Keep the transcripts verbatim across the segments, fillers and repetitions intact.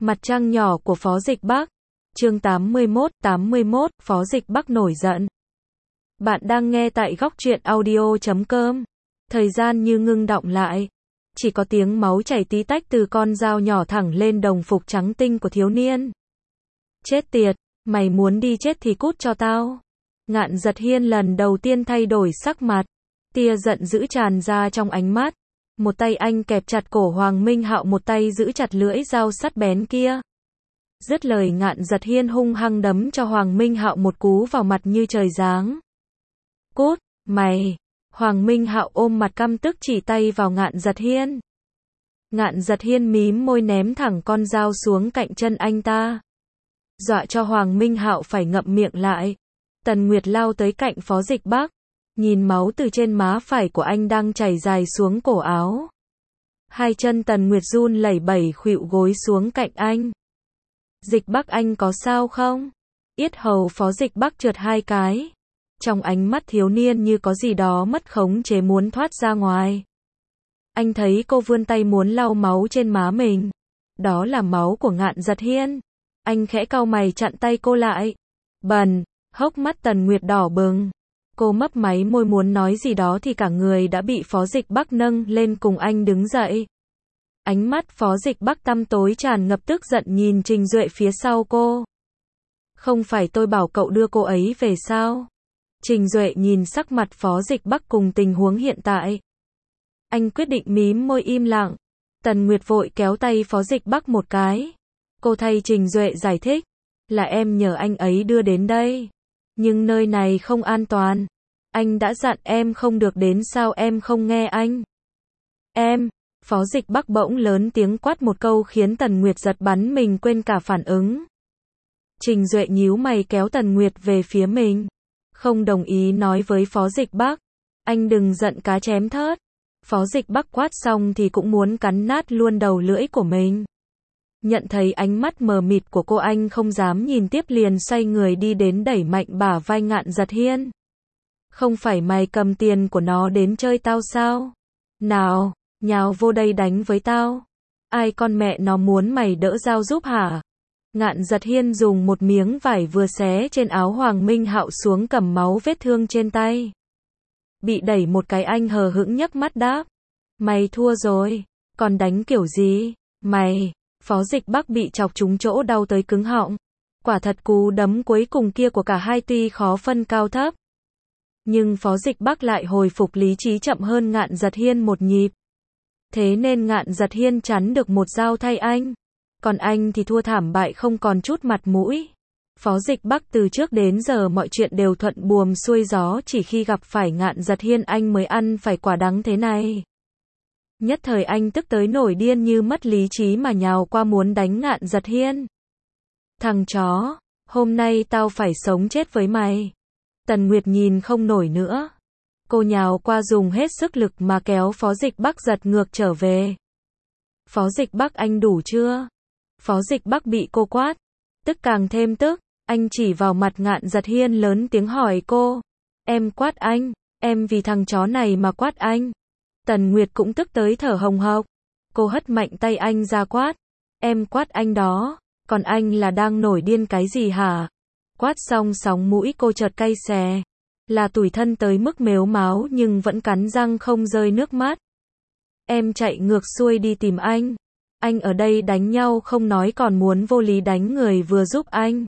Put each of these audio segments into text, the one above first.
Mặt trăng nhỏ của Phó Dịch Bắc. Chương tám mươi mốt, tám mươi mốt, Phó Dịch Bắc nổi giận. Bạn đang nghe tại góc truyện audio chấm com. Thời gian như ngưng đọng lại. Chỉ có tiếng máu chảy tí tách từ con dao nhỏ thẳng lên đồng phục trắng tinh của thiếu niên. Chết tiệt, mày muốn đi chết thì cút cho tao. Ngạn Giật Hiên lần đầu tiên thay đổi sắc mặt. Tia giận dữ tràn ra trong ánh mắt. Một tay anh kẹp chặt cổ Hoàng Minh Hạo, một tay giữ chặt lưỡi dao sắt bén kia. Dứt lời, Ngạn Giật Hiên hung hăng đấm cho Hoàng Minh Hạo một cú vào mặt như trời giáng. Cút, mày! Hoàng Minh Hạo ôm mặt căm tức chỉ tay vào Ngạn Giật Hiên. Ngạn Giật Hiên mím môi ném thẳng con dao xuống cạnh chân anh ta. Dọa cho Hoàng Minh Hạo phải ngậm miệng lại. Tần Nguyệt lao tới cạnh Phó Dịch Bắc. Nhìn máu từ trên má phải của anh đang chảy dài xuống cổ áo. Hai chân Tần Nguyệt run lẩy bẩy khuỵu gối xuống cạnh anh. Dịch Bắc, anh có sao không? Yết hầu Phó Dịch Bắc trượt hai cái. Trong ánh mắt thiếu niên như có gì đó mất khống chế muốn thoát ra ngoài. Anh thấy cô vươn tay muốn lau máu trên má mình. Đó là máu của Ngạn Giật Hiên. Anh khẽ cau mày chặn tay cô lại. Bần, hốc mắt Tần Nguyệt đỏ bừng. Cô mấp máy môi muốn nói gì đó thì cả người đã bị Phó Dịch Bắc nâng lên cùng anh đứng dậy. Ánh mắt Phó Dịch Bắc tăm tối tràn ngập tức giận nhìn Trình Duệ phía sau cô. Không phải tôi bảo cậu đưa cô ấy về sao? Trình Duệ nhìn sắc mặt Phó Dịch Bắc cùng tình huống hiện tại. Anh quyết định mím môi im lặng. Tần Nguyệt vội kéo tay Phó Dịch Bắc một cái. Cô thay Trình Duệ giải thích. Là em nhờ anh ấy đưa đến đây. Nhưng nơi này không an toàn. Anh đã dặn em không được đến, sao em không nghe anh? Em, Phó Dịch Bắc bỗng lớn tiếng quát một câu khiến Tần Nguyệt giật bắn mình quên cả phản ứng. Trình Duệ nhíu mày kéo Tần Nguyệt về phía mình. Không đồng ý nói với Phó Dịch Bắc. Anh đừng giận cá chém thớt. Phó Dịch Bắc quát xong thì cũng muốn cắn nát luôn đầu lưỡi của mình. Nhận thấy ánh mắt mờ mịt của cô, anh không dám nhìn tiếp liền xoay người đi đến đẩy mạnh bả vai Ngạn Giật Hiên. Không phải mày cầm tiền của nó đến chơi tao sao? Nào, nhào vô đây đánh với tao. Ai con mẹ nó muốn mày đỡ dao giúp hả? Ngạn Giật Hiên dùng một miếng vải vừa xé trên áo Hoàng Minh Hạo xuống cầm máu vết thương trên tay. Bị đẩy một cái anh hờ hững nhấc mắt đáp. Mày thua rồi, còn đánh kiểu gì? Mày... Phó Dịch Bắc bị chọc trúng chỗ đau tới cứng họng. Quả thật cú đấm cuối cùng kia của cả hai tuy khó phân cao thấp. Nhưng Phó Dịch Bắc lại hồi phục lý trí chậm hơn Ngạn Giật Hiên một nhịp. Thế nên Ngạn Giật Hiên chắn được một dao thay anh. Còn anh thì thua thảm bại không còn chút mặt mũi. Phó Dịch Bắc từ trước đến giờ mọi chuyện đều thuận buồm xuôi gió, chỉ khi gặp phải Ngạn Giật Hiên anh mới ăn phải quả đắng thế này. Nhất thời anh tức tới nổi điên như mất lý trí mà nhào qua muốn đánh Ngạn Giật Hiên. Thằng chó, hôm nay tao phải sống chết với mày. Tần Nguyệt nhìn không nổi nữa. Cô nhào qua dùng hết sức lực mà kéo Phó Dịch Bắc giật ngược trở về. Phó Dịch Bắc, anh đủ chưa? Phó Dịch Bắc bị cô quát. Tức càng thêm tức, anh chỉ vào mặt Ngạn Giật Hiên lớn tiếng hỏi cô. Em quát anh, em vì thằng chó này mà quát anh. Tần Nguyệt cũng tức tới thở hồng hộc. Cô hất mạnh tay anh ra quát. Em quát anh đó, còn anh là đang nổi điên cái gì hả? Quát xong sóng mũi cô chợt cay xè. Là tủi thân tới mức mếu máo nhưng vẫn cắn răng không rơi nước mắt. Em chạy ngược xuôi đi tìm anh. Anh ở đây đánh nhau không nói còn muốn vô lý đánh người vừa giúp anh.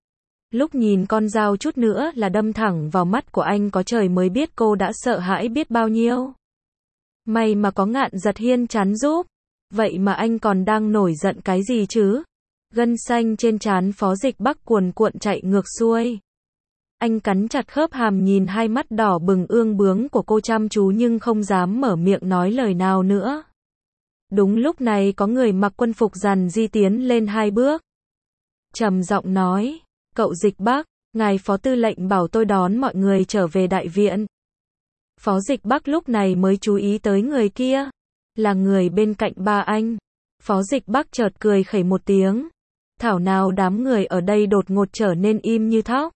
Lúc nhìn con dao chút nữa là đâm thẳng vào mắt của anh, có trời mới biết cô đã sợ hãi biết bao nhiêu. May mà có Ngạn Giật Hiên chắn giúp. Vậy mà anh còn đang nổi giận cái gì chứ? Gân xanh trên trán Phó Dịch Bắc cuồn cuộn chạy ngược xuôi. Anh cắn chặt khớp hàm nhìn hai mắt đỏ bừng ương bướng của cô chăm chú nhưng không dám mở miệng nói lời nào nữa. Đúng lúc này có người mặc quân phục rằn di tiến lên hai bước. Trầm giọng nói, cậu Dịch Bắc, ngài Phó Tư lệnh bảo tôi đón mọi người trở về đại viện. Phó Dịch Bắc lúc này mới chú ý tới người kia. Là người bên cạnh ba anh. Phó Dịch Bắc chợt cười khẩy một tiếng. Thảo nào đám người ở đây đột ngột trở nên im như thóc.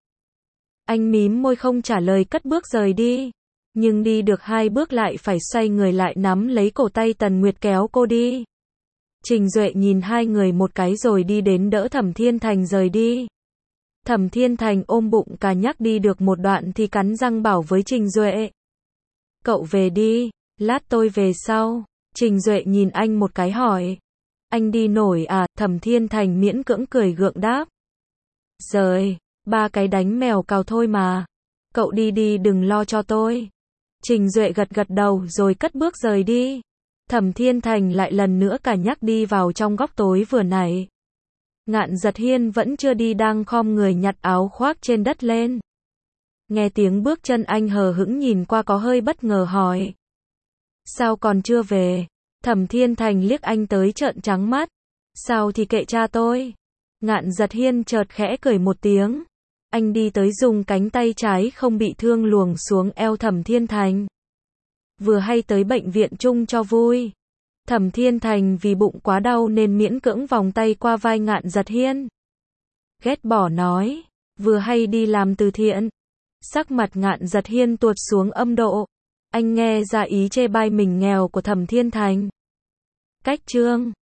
Anh mím môi không trả lời cất bước rời đi. Nhưng đi được hai bước lại phải xoay người lại nắm lấy cổ tay Tần Nguyệt kéo cô đi. Trình Duệ nhìn hai người một cái rồi đi đến đỡ Thẩm Thiên Thành rời đi. Thẩm Thiên Thành ôm bụng cà nhắc đi được một đoạn thì cắn răng bảo với Trình Duệ. Cậu về đi, lát tôi về sau. Trình Duệ nhìn anh một cái hỏi. Anh đi nổi à? Thẩm Thiên Thành miễn cưỡng cười gượng đáp. Giời, ba cái đánh mèo cào thôi mà. Cậu đi đi đừng lo cho tôi. Trình Duệ gật gật đầu rồi cất bước rời đi. Thẩm Thiên Thành lại lần nữa cả nhắc đi vào trong góc tối vừa nãy. Ngạn Giật Hiên vẫn chưa đi đang khom người nhặt áo khoác trên đất lên. Nghe tiếng bước chân anh hờ hững nhìn qua có hơi bất ngờ hỏi. Sao còn chưa về? Thẩm Thiên Thành liếc anh tới trợn trắng mắt. Sao thì kệ cha tôi. Ngạn Giật Hiên chợt khẽ cười một tiếng. Anh đi tới dùng cánh tay trái không bị thương luồng xuống eo Thẩm Thiên Thành. Vừa hay tới bệnh viện chung cho vui. Thẩm Thiên Thành vì bụng quá đau nên miễn cưỡng vòng tay qua vai Ngạn Giật Hiên. Ghét bỏ nói, vừa hay đi làm từ thiện. Sắc mặt Ngạn Giật Hiên tuột xuống âm độ. Anh nghe ra ý chê bai mình nghèo của Thẩm Thiên Thành. Cách chương